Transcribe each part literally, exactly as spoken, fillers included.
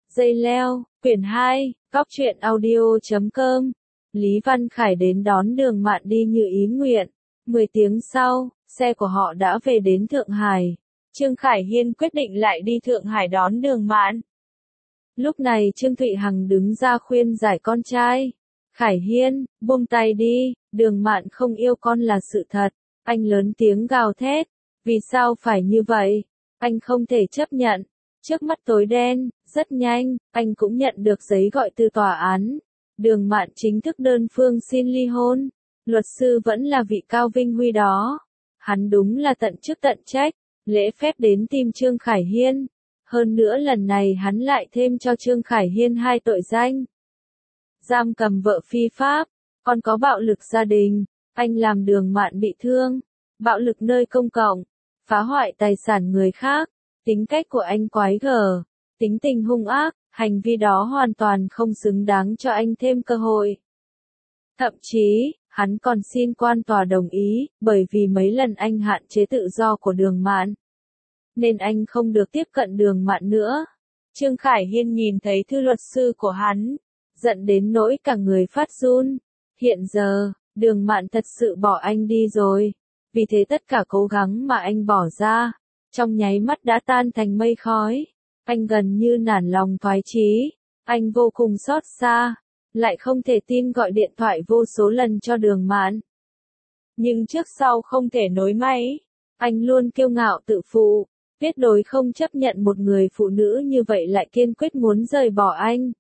Dây leo, quyển hai, góc truyện audio chấm com. Lý Văn Khải đến đón Đường Mạn đi như ý nguyện. Mười tiếng sau, xe của họ đã về đến Thượng Hải. Trương Khải Hiên quyết định lại đi Thượng Hải đón Đường Mạn. Lúc này Trương Thụy Hằng đứng ra khuyên giải con trai. Khải Hiên, buông tay đi, Đường Mạn không yêu con là sự thật. Anh lớn tiếng gào thét. Vì sao phải như vậy? Anh không thể chấp nhận. Trước mắt tối đen, rất nhanh, anh cũng nhận được giấy gọi từ tòa án. Đường Mạn chính thức đơn phương xin ly hôn. Luật sư vẫn là vị Cao Vinh Huy đó. Hắn đúng là tận chức tận trách, lễ phép đến tìm Trương Khải Hiên. Hơn nữa lần này hắn lại thêm cho Trương Khải Hiên hai tội danh. Giam cầm vợ phi pháp, còn có bạo lực gia đình, anh làm Đường Mạn bị thương, bạo lực nơi công cộng, phá hoại tài sản người khác. Tính cách của anh quái gở, tính tình hung ác, hành vi đó hoàn toàn không xứng đáng cho anh thêm cơ hội. Thậm chí, hắn còn xin quan tòa đồng ý, bởi vì mấy lần anh hạn chế tự do của Đường Mạn, nên anh không được tiếp cận Đường Mạn nữa. Trương Khải Hiên nhìn thấy thư luật sư của hắn, giận đến nỗi cả người phát run. Hiện giờ, Đường Mạn thật sự bỏ anh đi rồi, vì thế tất cả cố gắng mà anh bỏ ra, trong nháy mắt đã tan thành mây khói. Anh gần như nản lòng thoái chí, anh vô cùng xót xa, lại không thể tin gọi điện thoại vô số lần cho Đường Mạn. Nhưng trước sau không thể nối máy, anh luôn kiêu ngạo tự phụ, tuyệt đối không chấp nhận một người phụ nữ như vậy lại kiên quyết muốn rời bỏ anh.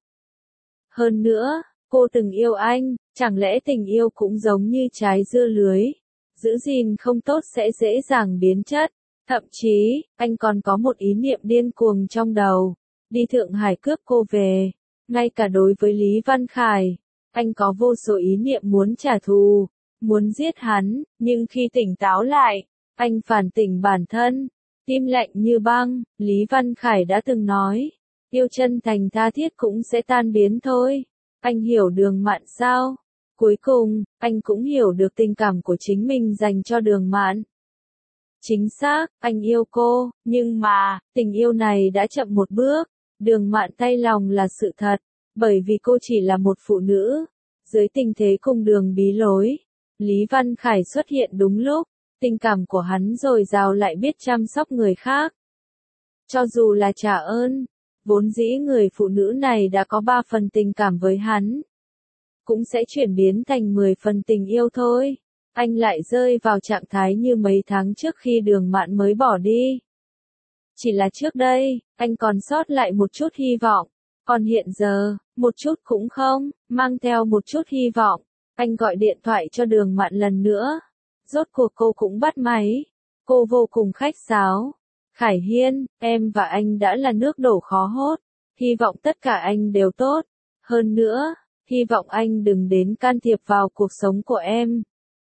Hơn nữa, cô từng yêu anh, chẳng lẽ tình yêu cũng giống như trái dưa lưới, giữ gìn không tốt sẽ dễ dàng biến chất. Thậm chí, anh còn có một ý niệm điên cuồng trong đầu, đi Thượng Hải cướp cô về. Ngay cả đối với Lý Văn Khải, anh có vô số ý niệm muốn trả thù, muốn giết hắn, nhưng khi tỉnh táo lại, anh phản tỉnh bản thân, tim lạnh như băng. Lý Văn Khải đã từng nói, yêu chân thành tha thiết cũng sẽ tan biến thôi. Anh hiểu Đường Mạn sao? Cuối cùng, anh cũng hiểu được tình cảm của chính mình dành cho Đường Mạn. Chính xác, anh yêu cô, nhưng mà, tình yêu này đã chậm một bước. Đường Mạn tay lòng là sự thật, bởi vì cô chỉ là một phụ nữ. Dưới tình thế cùng đường bí lối, Lý Văn Khải xuất hiện đúng lúc, tình cảm của hắn dồi dào lại biết chăm sóc người khác. Cho dù là trả ơn, vốn dĩ người phụ nữ này đã có ba phần tình cảm với hắn, cũng sẽ chuyển biến thành mười phần tình yêu thôi. Anh lại rơi vào trạng thái như mấy tháng trước khi Đường Mạn mới bỏ đi. Chỉ là trước đây, anh còn sót lại một chút hy vọng. Còn hiện giờ, một chút cũng không, mang theo một chút hy vọng. Anh gọi điện thoại cho Đường Mạn lần nữa. Rốt cuộc cô cũng bắt máy. Cô vô cùng khách sáo. Khải Hiên, em và anh đã là nước đổ khó hốt. Hy vọng tất cả anh đều tốt. Hơn nữa, hy vọng anh đừng đến can thiệp vào cuộc sống của em.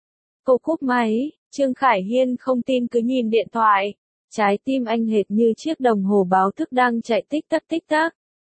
Cô cúp máy, Trương Khải Hiên không tin cứ nhìn điện thoại. Trái tim anh hệt như chiếc đồng hồ báo thức đang chạy tích tắc tích tắc.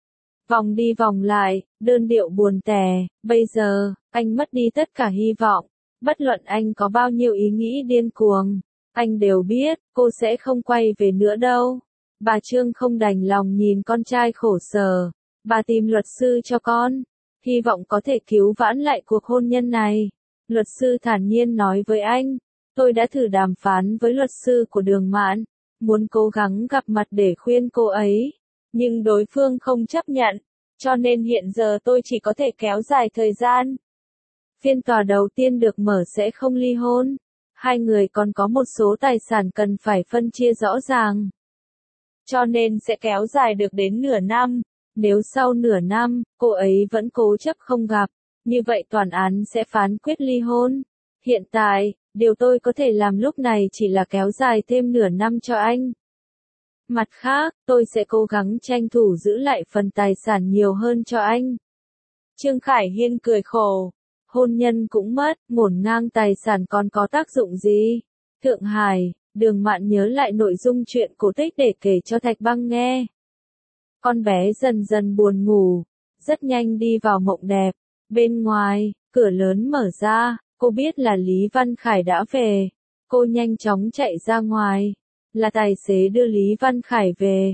Vòng đi vòng lại, đơn điệu buồn tẻ. Bây giờ, anh mất đi tất cả hy vọng. Bất luận anh có bao nhiêu ý nghĩ điên cuồng, anh đều biết, cô sẽ không quay về nữa đâu. Bà Trương không đành lòng nhìn con trai khổ sở. Bà tìm luật sư cho con, hy vọng có thể cứu vãn lại cuộc hôn nhân này. Luật sư thản nhiên nói với anh, tôi đã thử đàm phán với luật sư của Đường Mạn, muốn cố gắng gặp mặt để khuyên cô ấy, nhưng đối phương không chấp nhận, cho nên hiện giờ tôi chỉ có thể kéo dài thời gian. Phiên tòa đầu tiên được mở sẽ không ly hôn, hai người còn có một số tài sản cần phải phân chia rõ ràng, cho nên sẽ kéo dài được đến nửa năm. Nếu sau nửa năm, cô ấy vẫn cố chấp không gặp, như vậy tòa án sẽ phán quyết ly hôn. Hiện tại, điều tôi có thể làm lúc này chỉ là kéo dài thêm nửa năm cho anh. Mặt khác, tôi sẽ cố gắng tranh thủ giữ lại phần tài sản nhiều hơn cho anh. Trương Khải Hiên cười khổ. Hôn nhân cũng mất, ngổn ngang tài sản còn có tác dụng gì? Thượng Hải, Đường Mạn nhớ lại nội dung chuyện cổ tích để kể cho Thạch Băng nghe. Con bé dần dần buồn ngủ, rất nhanh đi vào mộng đẹp. Bên ngoài, cửa lớn mở ra, cô biết là Lý Văn Khải đã về. Cô nhanh chóng chạy ra ngoài. Là tài xế đưa Lý Văn Khải về.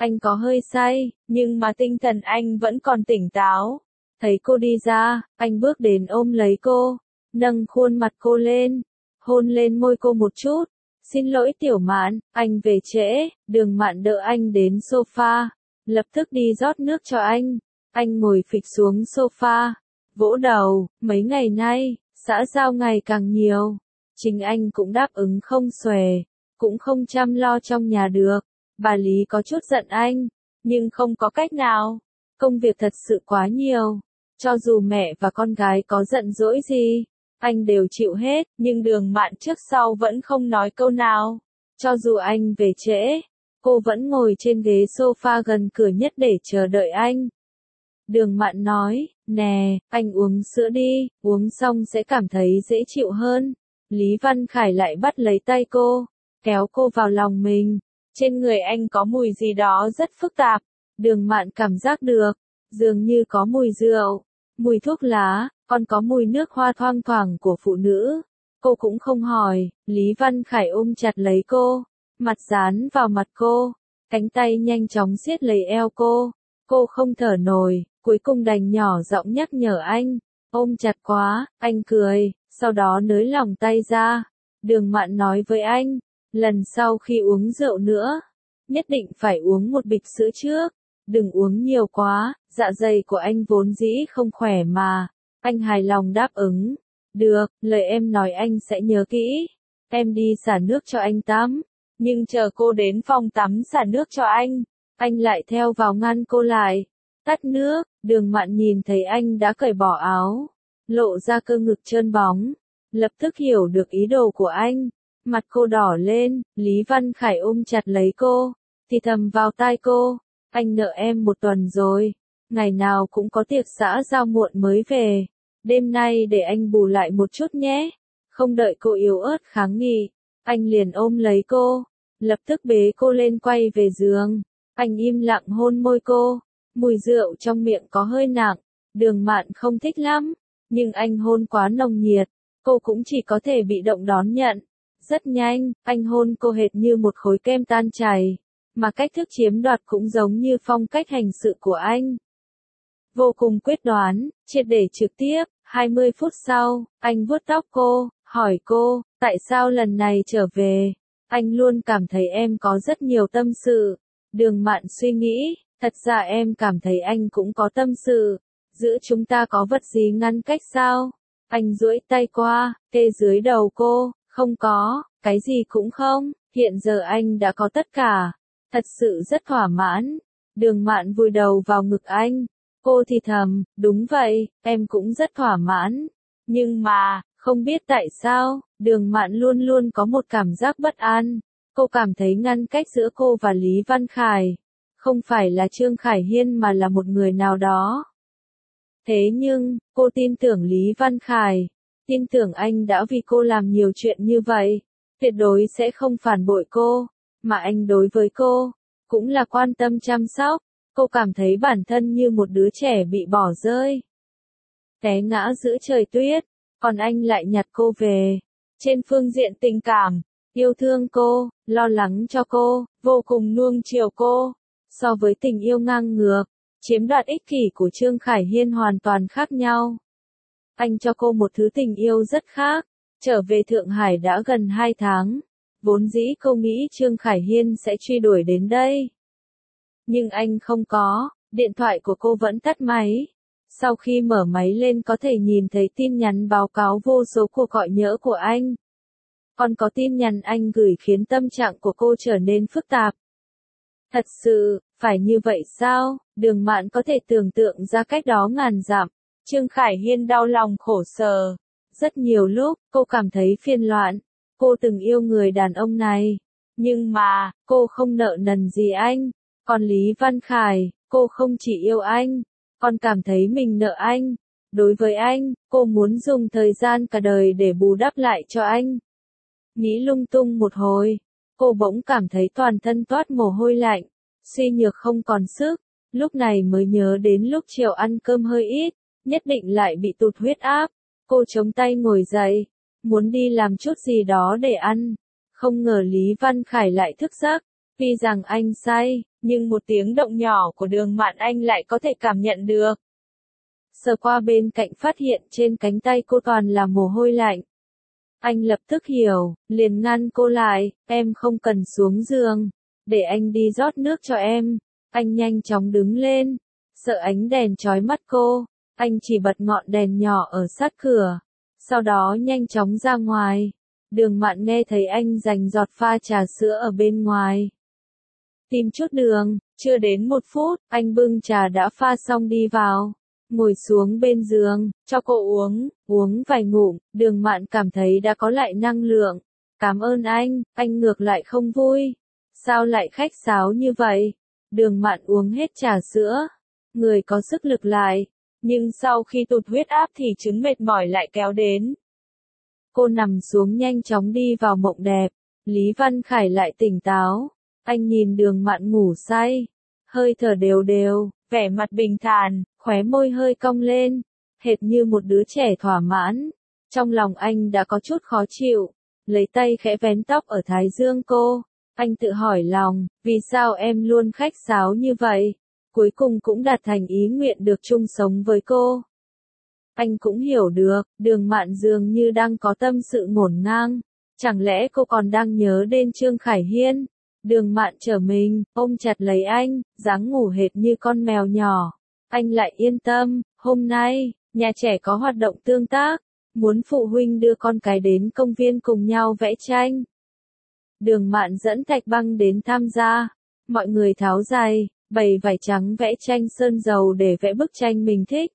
anh có hơi say, nhưng mà tinh thần anh vẫn còn tỉnh táo. Thấy cô đi ra, anh bước đến ôm lấy cô, nâng khuôn mặt cô lên, hôn lên môi cô một chút. Xin lỗi Tiểu Mạn, anh về trễ. Đường Mạn đỡ anh đến sofa, lập tức đi rót nước cho anh. Anh ngồi phịch xuống sofa, vỗ đầu, mấy ngày nay, xã giao ngày càng nhiều. Chính anh cũng đáp ứng không xuề, cũng không chăm lo trong nhà được. Bà Lý có chút giận anh, nhưng không có cách nào. Công việc thật sự quá nhiều. Cho dù mẹ và con gái có giận dỗi gì, anh đều chịu hết, nhưng Đường Mạn trước sau vẫn không nói câu nào. Cho dù anh về trễ, cô vẫn ngồi trên ghế sofa gần cửa nhất để chờ đợi anh. Đường Mạn nói, nè, anh uống sữa đi, uống xong sẽ cảm thấy dễ chịu hơn. Lý Văn Khải lại bắt lấy tay cô, kéo cô vào lòng mình. Trên người anh có mùi gì đó rất phức tạp. Đường Mạn cảm giác được, dường như có mùi rượu, mùi thuốc lá, còn có mùi nước hoa thoang thoảng của phụ nữ. Cô cũng không hỏi, Lý Văn Khải ôm chặt lấy cô, mặt dán vào mặt cô, cánh tay nhanh chóng siết lấy eo cô. Cô không thở nổi, cuối cùng đành nhỏ giọng nhắc nhở anh, ôm chặt quá. Anh cười, sau đó nới lỏng tay ra. Đường Mạn nói với anh, lần sau khi uống rượu nữa, nhất định phải uống một bịch sữa trước, đừng uống nhiều quá, dạ dày của anh vốn dĩ không khỏe mà. Anh hài lòng đáp ứng, được, lời em nói anh sẽ nhớ kỹ. Em đi xả nước cho anh tắm, nhưng chờ cô đến phòng tắm xả nước cho anh, anh lại theo vào ngăn cô lại. Tắt nước. Đường Mạn nhìn thấy anh đã cởi bỏ áo, lộ ra cơ ngực trơn bóng, lập tức hiểu được ý đồ của anh. Mặt cô đỏ lên, Lý Văn Khải ôm chặt lấy cô, thì thầm vào tai cô, anh nợ em một tuần rồi, ngày nào cũng có tiệc xã giao muộn mới về, đêm nay để anh bù lại một chút nhé. Không đợi cô yếu ớt kháng nghị, anh liền ôm lấy cô, lập tức bế cô lên quay về giường. Anh im lặng hôn môi cô, mùi rượu trong miệng có hơi nặng, Đường Mạn không thích lắm, nhưng anh hôn quá nồng nhiệt, cô cũng chỉ có thể bị động đón nhận. Rất nhanh, anh hôn cô hệt như một khối kem tan chảy, mà cách thức chiếm đoạt cũng giống như phong cách hành sự của anh. Vô cùng quyết đoán, triệt để trực tiếp. hai mươi phút sau, anh vuốt tóc cô, hỏi cô, tại sao lần này trở về? Anh luôn cảm thấy em có rất nhiều tâm sự. Đường Mạn suy nghĩ, thật ra em cảm thấy anh cũng có tâm sự. Giữa chúng ta có vật gì ngăn cách sao? Anh duỗi tay qua, kê dưới đầu cô, không có, cái gì cũng không, hiện giờ anh đã có tất cả. Thật sự rất thỏa mãn. Đường Mạn vùi đầu vào ngực anh. Cô thì thầm, đúng vậy, em cũng rất thỏa mãn. Nhưng mà, không biết tại sao, Đường Mạn luôn luôn có một cảm giác bất an. Cô cảm thấy ngăn cách giữa cô và Lý Văn Khải không phải là Trương Khải Hiên mà là một người nào đó. Thế nhưng, cô tin tưởng Lý Văn Khải, tin tưởng anh đã vì cô làm nhiều chuyện như vậy, tuyệt đối sẽ không phản bội cô, mà anh đối với cô cũng là quan tâm chăm sóc. Cô cảm thấy bản thân như một đứa trẻ bị bỏ rơi, té ngã giữa trời tuyết, còn anh lại nhặt cô về. Trên phương diện tình cảm, yêu thương cô, lo lắng cho cô, vô cùng nuông chiều cô. So với tình yêu ngang ngược, chiếm đoạt ích kỷ của Trương Khải Hiên hoàn toàn khác nhau. Anh cho cô một thứ tình yêu rất khác. Trở về Thượng Hải đã gần hai tháng, vốn dĩ cô nghĩ Trương Khải Hiên sẽ truy đuổi đến đây. Nhưng anh không có, điện thoại của cô vẫn tắt máy. Sau khi mở máy lên có thể nhìn thấy tin nhắn báo cáo vô số cuộc gọi nhỡ của anh. Còn có tin nhắn anh gửi khiến tâm trạng của cô trở nên phức tạp. Thật sự, phải như vậy sao? Đường Mạn có thể tưởng tượng ra cách đó ngàn dặm. Trương Khải Hiên đau lòng khổ sở. Rất nhiều lúc, cô cảm thấy phiền loạn. Cô từng yêu người đàn ông này. Nhưng mà, cô không nợ nần gì anh. Còn Lý Văn Khải, cô không chỉ yêu anh, còn cảm thấy mình nợ anh. Đối với anh, cô muốn dùng thời gian cả đời để bù đắp lại cho anh. Nghĩ lung tung một hồi, cô bỗng cảm thấy toàn thân toát mồ hôi lạnh, suy nhược không còn sức. Lúc này mới nhớ đến lúc chiều ăn cơm hơi ít, nhất định lại bị tụt huyết áp. Cô chống tay ngồi dậy, muốn đi làm chút gì đó để ăn. Không ngờ Lý Văn Khải lại thức giấc, vì rằng anh say, nhưng một tiếng động nhỏ của Đường Mạn anh lại có thể cảm nhận được. Sờ qua bên cạnh phát hiện trên cánh tay cô toàn là mồ hôi lạnh. Anh lập tức hiểu, liền ngăn cô lại, em không cần xuống giường, để anh đi rót nước cho em. Anh nhanh chóng đứng lên, sợ ánh đèn chói mắt cô, anh chỉ bật ngọn đèn nhỏ ở sát cửa, sau đó nhanh chóng ra ngoài. Đường Mạn nghe thấy anh giành giọt pha trà sữa ở bên ngoài. Tìm chút đường, chưa đến một phút, anh bưng trà đã pha xong đi vào, ngồi xuống bên giường, cho cô uống, uống vài ngụm, Đường Mạn cảm thấy đã có lại năng lượng. Cảm ơn anh, anh ngược lại không vui. Sao lại khách sáo như vậy? Đường Mạn uống hết trà sữa, người có sức lực lại, nhưng sau khi tụt huyết áp thì chứng mệt mỏi lại kéo đến. Cô nằm xuống nhanh chóng đi vào mộng đẹp, Lý Văn Khải lại tỉnh táo, anh nhìn Đường Mạn ngủ say, hơi thở đều đều, vẻ mặt bình thản, khóe môi hơi cong lên, hệt như một đứa trẻ thỏa mãn. Trong lòng anh đã có chút khó chịu, lấy tay khẽ vén tóc ở thái dương cô, anh tự hỏi lòng, vì sao em luôn khách sáo như vậy, cuối cùng cũng đạt thành ý nguyện được chung sống với cô. Anh cũng hiểu được, Đường Mạn dường như đang có tâm sự ngổn ngang, chẳng lẽ cô còn đang nhớ đến Trương Khải Hiên. Đường Mạn trở mình, ôm chặt lấy anh, dáng ngủ hệt như con mèo nhỏ. Anh lại yên tâm, hôm nay, nhà trẻ có hoạt động tương tác, muốn phụ huynh đưa con cái đến công viên cùng nhau vẽ tranh. Đường Mạn dẫn Thạch Băng đến tham gia, mọi người tháo giày, bày vải trắng vẽ tranh sơn dầu để vẽ bức tranh mình thích.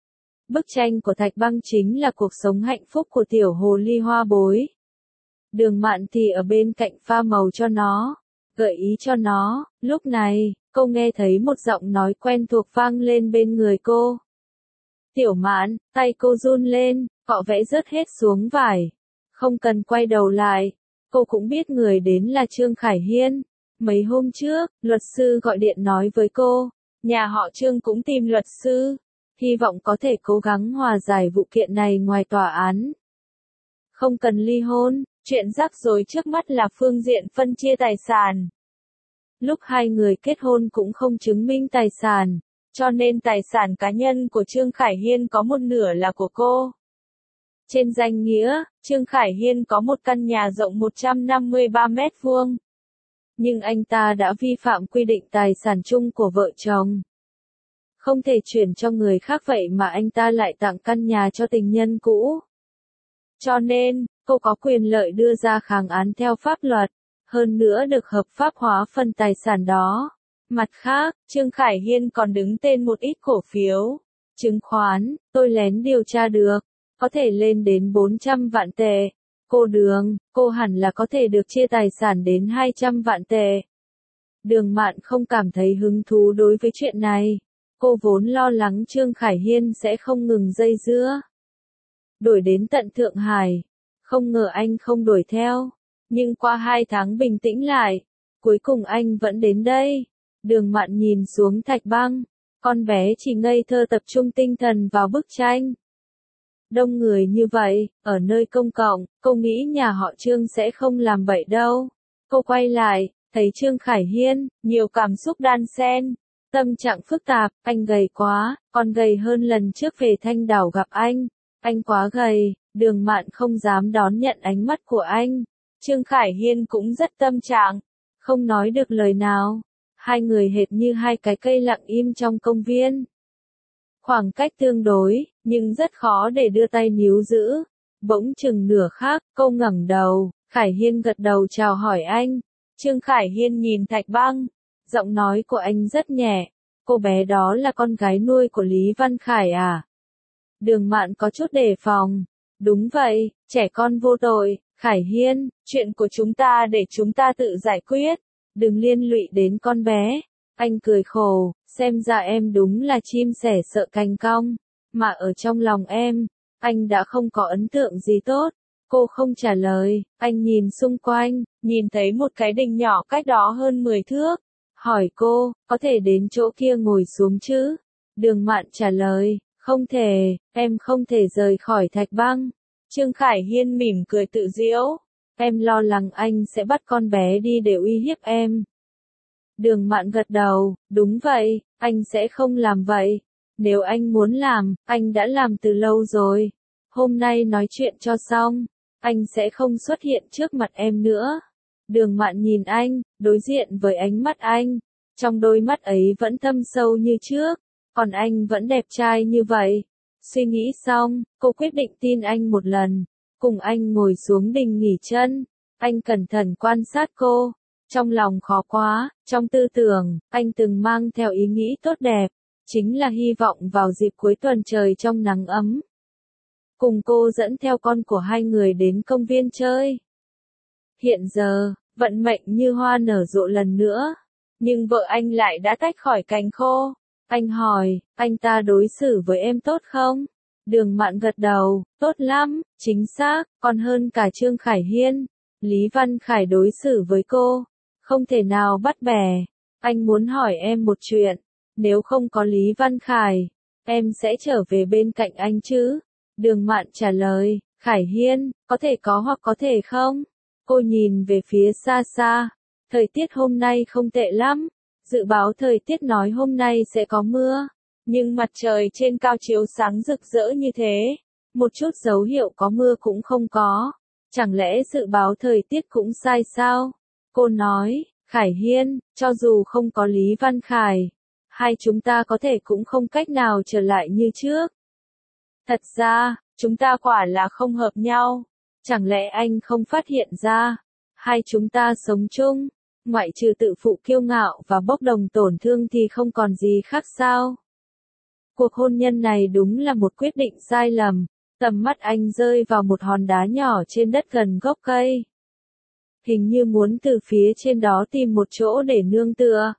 Bức tranh của Thạch Băng chính là cuộc sống hạnh phúc của tiểu hồ ly hoa bối. Đường Mạn thì ở bên cạnh pha màu cho nó, gợi ý cho nó. Lúc này, cô nghe thấy một giọng nói quen thuộc vang lên bên người cô. Tiểu Mạn, tay cô run lên, cọ vẽ rớt hết xuống vải. Không cần quay đầu lại, cô cũng biết người đến là Trương Khải Hiên. Mấy hôm trước, luật sư gọi điện nói với cô, nhà họ Trương cũng tìm luật sư, hy vọng có thể cố gắng hòa giải vụ kiện này ngoài tòa án. Không cần ly hôn, chuyện rắc rối trước mắt là phương diện phân chia tài sản. Lúc hai người kết hôn cũng không chứng minh tài sản, cho nên tài sản cá nhân của Trương Khải Hiên có một nửa là của cô. Trên danh nghĩa, Trương Khải Hiên có một căn nhà rộng một trăm năm mươi ba mét vuông. Nhưng anh ta đã vi phạm quy định tài sản chung của vợ chồng. Không thể chuyển cho người khác vậy mà anh ta lại tặng căn nhà cho tình nhân cũ. Cho nên, cô có quyền lợi đưa ra kháng án theo pháp luật, hơn nữa được hợp pháp hóa phần tài sản đó. Mặt khác, Trương Khải Hiên còn đứng tên một ít cổ phiếu, chứng khoán, tôi lén điều tra được, có thể lên đến bốn trăm vạn tệ. Cô Đường, cô hẳn là có thể được chia tài sản đến hai trăm vạn tệ. Đường Mạn không cảm thấy hứng thú đối với chuyện này. Cô vốn lo lắng Trương Khải Hiên sẽ không ngừng dây dưa. Đuổi đến tận Thượng Hải. Không ngờ anh không đuổi theo. Nhưng qua hai tháng bình tĩnh lại, cuối cùng anh vẫn đến đây. Đường Mạn nhìn xuống Thạch Băng. Con bé chỉ ngây thơ tập trung tinh thần vào bức tranh. Đông người như vậy, ở nơi công cộng, cô nghĩ nhà họ Trương sẽ không làm vậy đâu. Cô quay lại, thấy Trương Khải Hiên, nhiều cảm xúc đan xen. Tâm trạng phức tạp, anh gầy quá, còn gầy hơn lần trước về Thanh Đảo gặp anh. Anh quá gầy, Đường Mạn không dám đón nhận ánh mắt của anh. Trương Khải Hiên cũng rất tâm trạng, không nói được lời nào. Hai người hệt như hai cái cây lặng im trong công viên. Khoảng cách tương đối, nhưng rất khó để đưa tay níu giữ. Bỗng chừng nửa khắc, cô ngẩng đầu, Khải Hiên gật đầu chào hỏi anh. Trương Khải Hiên nhìn Thạch Băng, giọng nói của anh rất nhẹ. Cô bé đó là con gái nuôi của Lý Văn Khải à? Đường Mạn có chút đề phòng. Đúng vậy, trẻ con vô tội, Khải Hiên, chuyện của chúng ta để chúng ta tự giải quyết, đừng liên lụy đến con bé. Anh cười khổ, xem ra em đúng là chim sẻ sợ cành cong, mà ở trong lòng em, anh đã không có ấn tượng gì tốt. Cô không trả lời, anh nhìn xung quanh, nhìn thấy một cái đình nhỏ cách đó hơn mười thước. Hỏi cô, có thể đến chỗ kia ngồi xuống chứ? Đường Mạn trả lời, không thể, em không thể rời khỏi Thạch Băng. Trương Khải Hiên mỉm cười tự giễu, em lo lắng anh sẽ bắt con bé đi để uy hiếp em. Đường Mạn gật đầu, đúng vậy, anh sẽ không làm vậy. Nếu anh muốn làm, anh đã làm từ lâu rồi. Hôm nay nói chuyện cho xong, anh sẽ không xuất hiện trước mặt em nữa. Đường Mạn nhìn anh, đối diện với ánh mắt anh. Trong đôi mắt ấy vẫn thâm sâu như trước, còn anh vẫn đẹp trai như vậy. Suy nghĩ xong, cô quyết định tin anh một lần. Cùng anh ngồi xuống đình nghỉ chân. Anh cẩn thận quan sát cô. Trong lòng khó quá, trong tư tưởng, anh từng mang theo ý nghĩ tốt đẹp. Chính là hy vọng vào dịp cuối tuần trời trong nắng ấm. Cùng cô dẫn theo con của hai người đến công viên chơi. Hiện giờ, vận mệnh như hoa nở rộ lần nữa. Nhưng vợ anh lại đã tách khỏi cành khô. Anh hỏi, anh ta đối xử với em tốt không? Đường Mạn gật đầu, tốt lắm, chính xác, còn hơn cả Trương Khải Hiên. Lý Văn Khải đối xử với cô, không thể nào bắt bẻ. Anh muốn hỏi em một chuyện, nếu không có Lý Văn Khải, em sẽ trở về bên cạnh anh chứ? Đường Mạn trả lời, Khải Hiên, có thể có hoặc có thể không? Cô nhìn về phía xa xa, thời tiết hôm nay không tệ lắm. Dự báo thời tiết nói hôm nay sẽ có mưa, nhưng mặt trời trên cao chiếu sáng rực rỡ như thế, một chút dấu hiệu có mưa cũng không có. Chẳng lẽ dự báo thời tiết cũng sai sao? Cô nói, Khải Hiên, cho dù không có Lý Văn Khải, hai chúng ta có thể cũng không cách nào trở lại như trước. Thật ra, chúng ta quả là không hợp nhau. Chẳng lẽ anh không phát hiện ra? Hai chúng ta sống chung, ngoại trừ tự phụ kiêu ngạo và bốc đồng tổn thương thì không còn gì khác sao? Cuộc hôn nhân này đúng là một quyết định sai lầm. Tầm mắt anh rơi vào một hòn đá nhỏ trên đất gần gốc cây. Hình như muốn từ phía trên đó tìm một chỗ để nương tựa.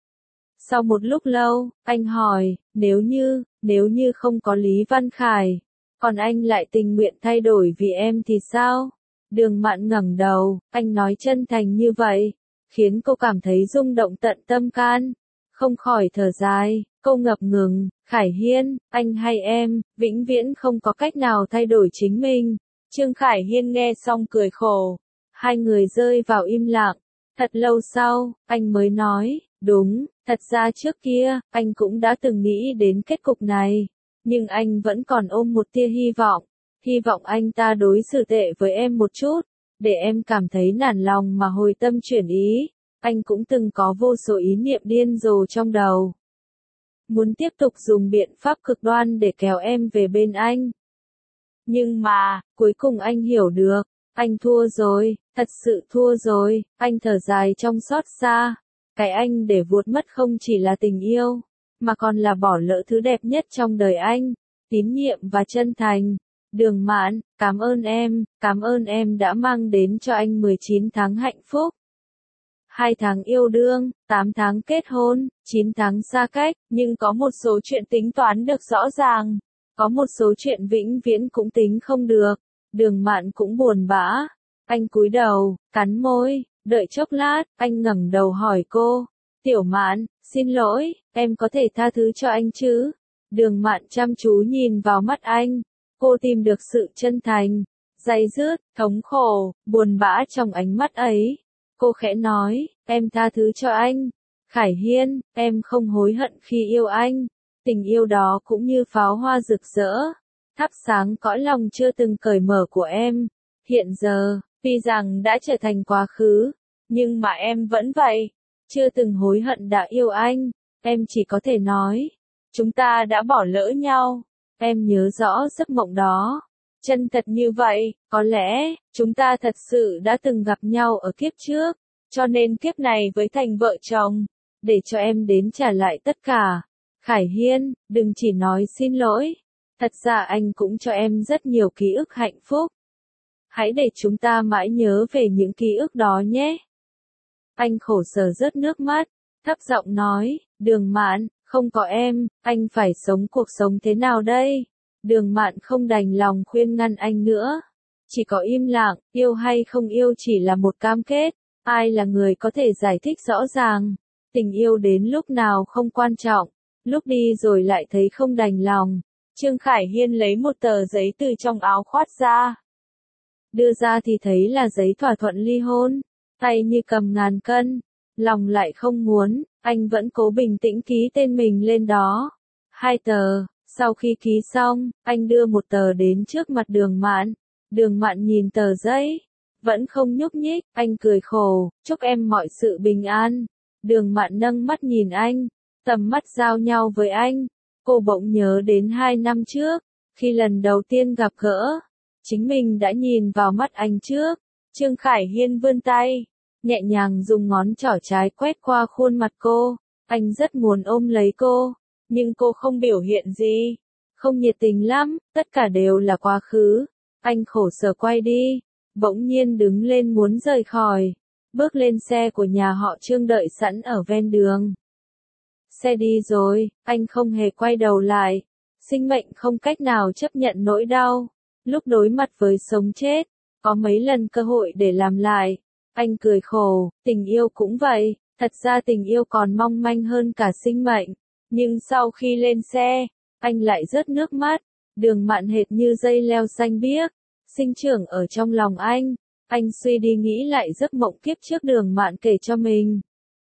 Sau một lúc lâu, anh hỏi, nếu như, nếu như không có Lý Văn Khải, còn anh lại tình nguyện thay đổi vì em thì sao? Đường Mạn ngẩng đầu, anh nói chân thành như vậy, khiến cô cảm thấy rung động tận tâm can. Không khỏi thở dài, cô ngập ngừng, Khải Hiên, anh hay em, vĩnh viễn không có cách nào thay đổi chính mình. Trương Khải Hiên nghe xong cười khổ. Hai người rơi vào im lặng. Thật lâu sau, anh mới nói, đúng, thật ra trước kia, anh cũng đã từng nghĩ đến kết cục này. Nhưng anh vẫn còn ôm một tia hy vọng. Hy vọng anh ta đối xử tệ với em một chút, để em cảm thấy nản lòng mà hồi tâm chuyển ý. Anh cũng từng có vô số ý niệm điên rồ trong đầu. Muốn tiếp tục dùng biện pháp cực đoan để kéo em về bên anh. Nhưng mà, cuối cùng anh hiểu được, anh thua rồi, thật sự thua rồi, anh thở dài trong xót xa. Cái anh để vuột mất không chỉ là tình yêu, mà còn là bỏ lỡ thứ đẹp nhất trong đời anh, tín nhiệm và chân thành. Đường Mạn, cảm ơn em, cảm ơn em đã mang đến cho anh mười chín tháng hạnh phúc. hai tháng yêu đương, tám tháng kết hôn, chín tháng xa cách, nhưng có một số chuyện tính toán được rõ ràng, có một số chuyện vĩnh viễn cũng tính không được. Đường Mạn cũng buồn bã, anh cúi đầu, cắn môi, đợi chốc lát, anh ngẩng đầu hỏi cô, Tiểu Mạn, xin lỗi, em có thể tha thứ cho anh chứ? Đường Mạn chăm chú nhìn vào mắt anh, cô tìm được sự chân thành, day dứt, thống khổ, buồn bã trong ánh mắt ấy. Cô khẽ nói, em tha thứ cho anh. Khải Hiên, em không hối hận khi yêu anh. Tình yêu đó cũng như pháo hoa rực rỡ, thắp sáng cõi lòng chưa từng cởi mở của em. Hiện giờ, tuy rằng đã trở thành quá khứ, nhưng mà em vẫn vậy, chưa từng hối hận đã yêu anh. Em chỉ có thể nói, chúng ta đã bỏ lỡ nhau. Em nhớ rõ giấc mộng đó. Chân thật như vậy, có lẽ, chúng ta thật sự đã từng gặp nhau ở kiếp trước, cho nên kiếp này với thành vợ chồng, để cho em đến trả lại tất cả. Khải Hiên, đừng chỉ nói xin lỗi, thật ra anh cũng cho em rất nhiều ký ức hạnh phúc. Hãy để chúng ta mãi nhớ về những ký ức đó nhé. Anh khổ sở rớt nước mắt, thấp giọng nói, Đường Mạn, không có em, anh phải sống cuộc sống thế nào đây? Đường Mạn không đành lòng khuyên ngăn anh nữa. Chỉ có im lặng, yêu hay không yêu chỉ là một cam kết. Ai là người có thể giải thích rõ ràng? Tình yêu đến lúc nào không quan trọng, lúc đi rồi lại thấy không đành lòng. Trương Khải Hiên lấy một tờ giấy từ trong áo khoác ra. Đưa ra thì thấy là giấy thỏa thuận ly hôn. Tay như cầm ngàn cân. lòng lại không muốn, anh vẫn cố bình tĩnh ký tên mình lên đó. Hai tờ, sau khi ký xong, anh đưa một tờ đến trước mặt Đường Mạn. Đường Mạn nhìn tờ giấy, vẫn không nhúc nhích, anh cười khổ, chúc em mọi sự bình an. Đường Mạn nâng mắt nhìn anh, tầm mắt giao nhau với anh. Cô bỗng nhớ đến hai năm trước, khi lần đầu tiên gặp gỡ, chính mình đã nhìn vào mắt anh trước. Trương Khải Hiên vươn tay, nhẹ nhàng dùng ngón trỏ trái quét qua khuôn mặt cô. Anh rất muốn ôm lấy cô, nhưng cô không biểu hiện gì, không nhiệt tình lắm, tất cả đều là quá khứ. Anh khổ sở quay đi, bỗng nhiên đứng lên muốn rời khỏi, bước lên xe của nhà họ Trương đợi sẵn ở ven đường. Xe đi rồi, anh không hề quay đầu lại. Sinh mệnh không cách nào chấp nhận nỗi đau. Lúc đối mặt với sống chết, có mấy lần cơ hội để làm lại. Anh cười khổ, tình yêu cũng vậy, thật ra tình yêu còn mong manh hơn cả sinh mệnh. Nhưng sau khi lên xe, anh lại rớt nước mắt. Đường Mạn hệt như dây leo xanh biếc, sinh trưởng ở trong lòng anh. Anh suy đi nghĩ lại giấc mộng kiếp trước Đường Mạn kể cho mình.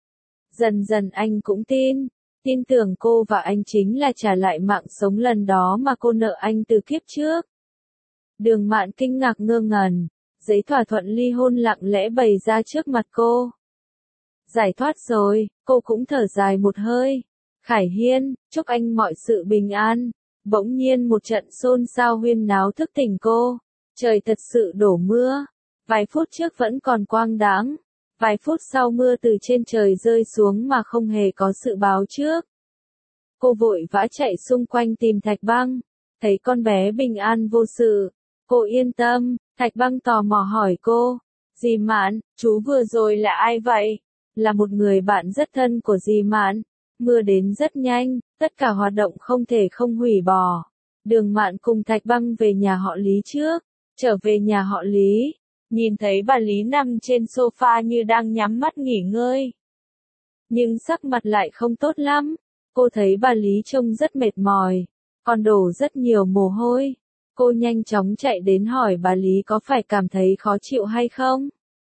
Dần dần anh cũng tin, tin tưởng cô và anh chính là trả lại mạng sống lần đó mà cô nợ anh từ kiếp trước. Đường Mạn kinh ngạc ngơ ngẩn, giấy thỏa thuận ly hôn lặng lẽ bày ra trước mặt cô. Giải thoát rồi, cô cũng thở dài một hơi. Khải Hiên, chúc anh mọi sự bình an. Bỗng nhiên một trận xôn xao huyên náo thức tỉnh cô. Trời thật sự đổ mưa. Vài phút trước vẫn còn quang đãng. Vài phút sau mưa từ trên trời rơi xuống mà không hề có sự báo trước. Cô vội vã chạy xung quanh tìm Thạch Băng. Thấy con bé bình an vô sự. Cô yên tâm. Thạch Băng tò mò hỏi cô. Dì Mạn, chú vừa rồi là ai vậy? Là một người bạn rất thân của dì Mạn. Mưa đến rất nhanh, tất cả hoạt động không thể không hủy bỏ. Đường Mạn cùng Thạch Băng về nhà họ Lý trước. Trở về nhà họ Lý, nhìn thấy bà Lý nằm trên sofa như đang nhắm mắt nghỉ ngơi. Nhưng sắc mặt lại không tốt lắm. Cô thấy bà Lý trông rất mệt mỏi, còn đổ rất nhiều mồ hôi. Cô nhanh chóng chạy đến hỏi bà Lý có phải cảm thấy khó chịu hay không?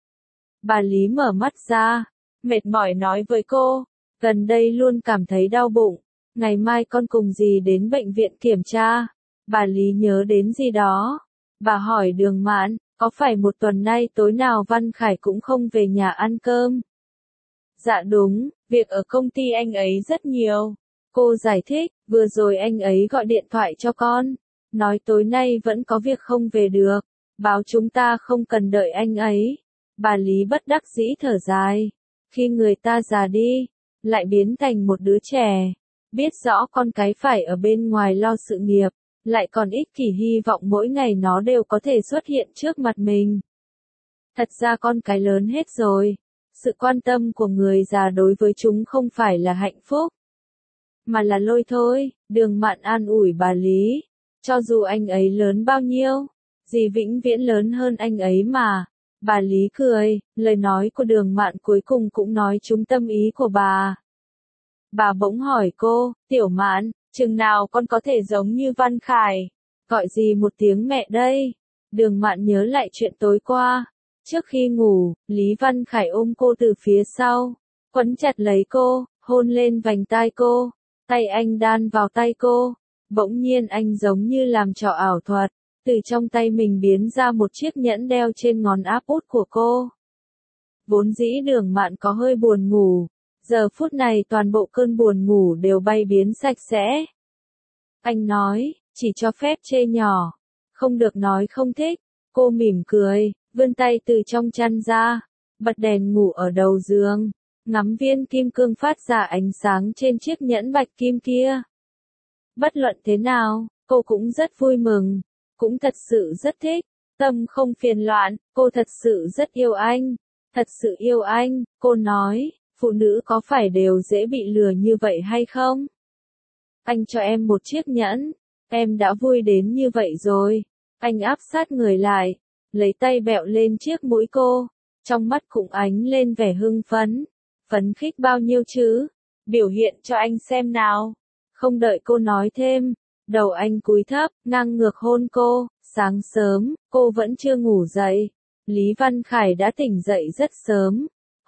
Bà Lý mở mắt ra, mệt mỏi nói với cô, gần đây luôn cảm thấy đau bụng, ngày mai con cùng dì đến bệnh viện kiểm tra. Bà Lý nhớ đến gì đó. Bà hỏi Đường Mạn, có phải một tuần nay tối nào Văn Khải cũng không về nhà ăn cơm? Dạ đúng, việc ở công ty anh ấy rất nhiều. Cô giải thích, vừa rồi anh ấy gọi điện thoại cho con, nói tối nay vẫn có việc không về được, báo chúng ta không cần đợi anh ấy. Bà Lý bất đắc dĩ thở dài, khi người ta già đi, lại biến thành một đứa trẻ, biết rõ con cái phải ở bên ngoài lo sự nghiệp, lại còn ích kỷ hy vọng mỗi ngày nó đều có thể xuất hiện trước mặt mình. Thật ra con cái lớn hết rồi, sự quan tâm của người già đối với chúng không phải là hạnh phúc, mà là lôi thôi. Đường Mạn an ủi bà Lý, cho dù anh ấy lớn bao nhiêu, dì vĩnh viễn lớn hơn anh ấy mà. Bà Lý cười, lời nói của Đường Mạn cuối cùng cũng nói trúng tâm ý của bà. Bà bỗng hỏi cô, Tiểu Mạn, chừng nào con có thể giống như Văn Khải? Gọi gì một tiếng mẹ đây? Đường Mạn nhớ lại chuyện tối qua. Trước khi ngủ, Lý Văn Khải ôm cô từ phía sau, quấn chặt lấy cô, hôn lên vành tai cô, tay anh đan vào tay cô. Bỗng nhiên anh giống như làm trò ảo thuật, từ trong tay mình biến ra một chiếc nhẫn đeo trên ngón áp út của cô. Vốn dĩ Đường Mạn có hơi buồn ngủ, giờ phút này toàn bộ cơn buồn ngủ đều bay biến sạch sẽ. Anh nói, chỉ cho phép chê nhỏ, không được nói không thích. Cô mỉm cười, vươn tay từ trong chăn ra, bật đèn ngủ ở đầu giường, ngắm viên kim cương phát ra ánh sáng trên chiếc nhẫn bạch kim kia. Bất luận thế nào, cô cũng rất vui mừng, cũng thật sự rất thích. Tâm không phiền loạn, cô thật sự rất yêu anh, thật sự yêu anh. Cô nói, phụ nữ có phải đều dễ bị lừa như vậy hay không? Anh cho em một chiếc nhẫn, em đã vui đến như vậy rồi. Anh áp sát người lại, lấy tay bẹo lên chiếc mũi cô, trong mắt cũng ánh lên vẻ hưng phấn. Phấn khích bao nhiêu chứ? Biểu hiện cho anh xem nào. Không đợi cô nói thêm, đầu anh cúi thấp, ngang ngược hôn cô. Sáng sớm, cô vẫn chưa ngủ dậy. Lý Văn Khải đã tỉnh dậy rất sớm.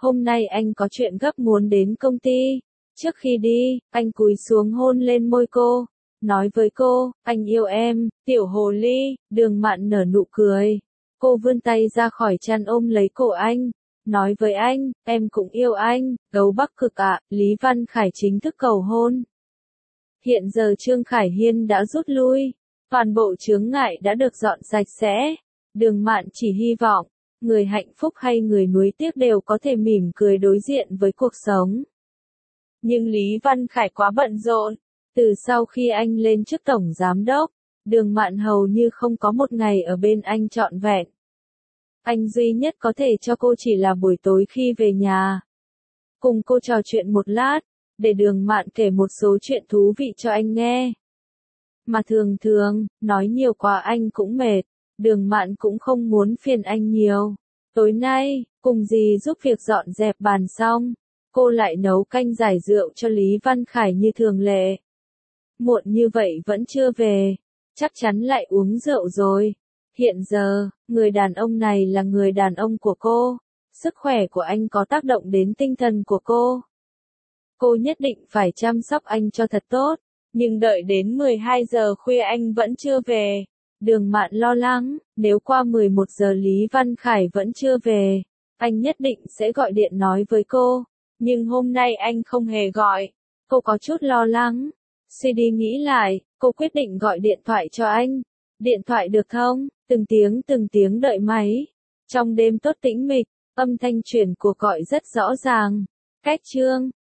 hôm nay anh có chuyện gấp muốn đến công ty. Trước khi đi, anh cúi xuống hôn lên môi cô, nói với cô, anh yêu em, tiểu hồ ly. Đường Mạn nở nụ cười. Cô vươn tay ra khỏi chăn ôm lấy cổ anh, nói với anh, em cũng yêu anh, gấu Bắc Cực ạ. Lý Văn Khải chính thức cầu hôn. Hiện giờ Trương Khải Hiên đã rút lui, toàn bộ chướng ngại đã được dọn sạch sẽ. Đường Mạn chỉ hy vọng, người hạnh phúc hay người nuối tiếc đều có thể mỉm cười đối diện với cuộc sống. Nhưng Lý Văn Khải quá bận rộn, từ sau khi anh lên chức tổng giám đốc, Đường Mạn hầu như không có một ngày ở bên anh trọn vẹn. Anh duy nhất có thể cho cô chỉ là buổi tối khi về nhà, cùng cô trò chuyện một lát, để Đường Mạn kể một số chuyện thú vị cho anh nghe. Mà thường thường, nói nhiều quá anh cũng mệt, Đường Mạn cũng không muốn phiền anh nhiều. Tối nay, cùng dì giúp việc dọn dẹp bàn xong, cô lại nấu canh giải rượu cho Lý Văn Khải như thường lệ. Muộn như vậy vẫn chưa về, chắc chắn lại uống rượu rồi. Hiện giờ, người đàn ông này là người đàn ông của cô, sức khỏe của anh có tác động đến tinh thần của cô. Cô nhất định phải chăm sóc anh cho thật tốt, nhưng đợi đến mười hai giờ khuya anh vẫn chưa về. Đường Mạn lo lắng, nếu qua mười một giờ Lý Văn Khải vẫn chưa về, anh nhất định sẽ gọi điện nói với cô. Nhưng hôm nay anh không hề gọi, cô có chút lo lắng. Suy đi nghĩ lại, cô quyết định gọi điện thoại cho anh. Điện thoại được không? Từng tiếng từng tiếng đợi máy. Trong đêm tốt tĩnh mịch, âm thanh chuyển cuộc gọi rất rõ ràng. Cách Trương,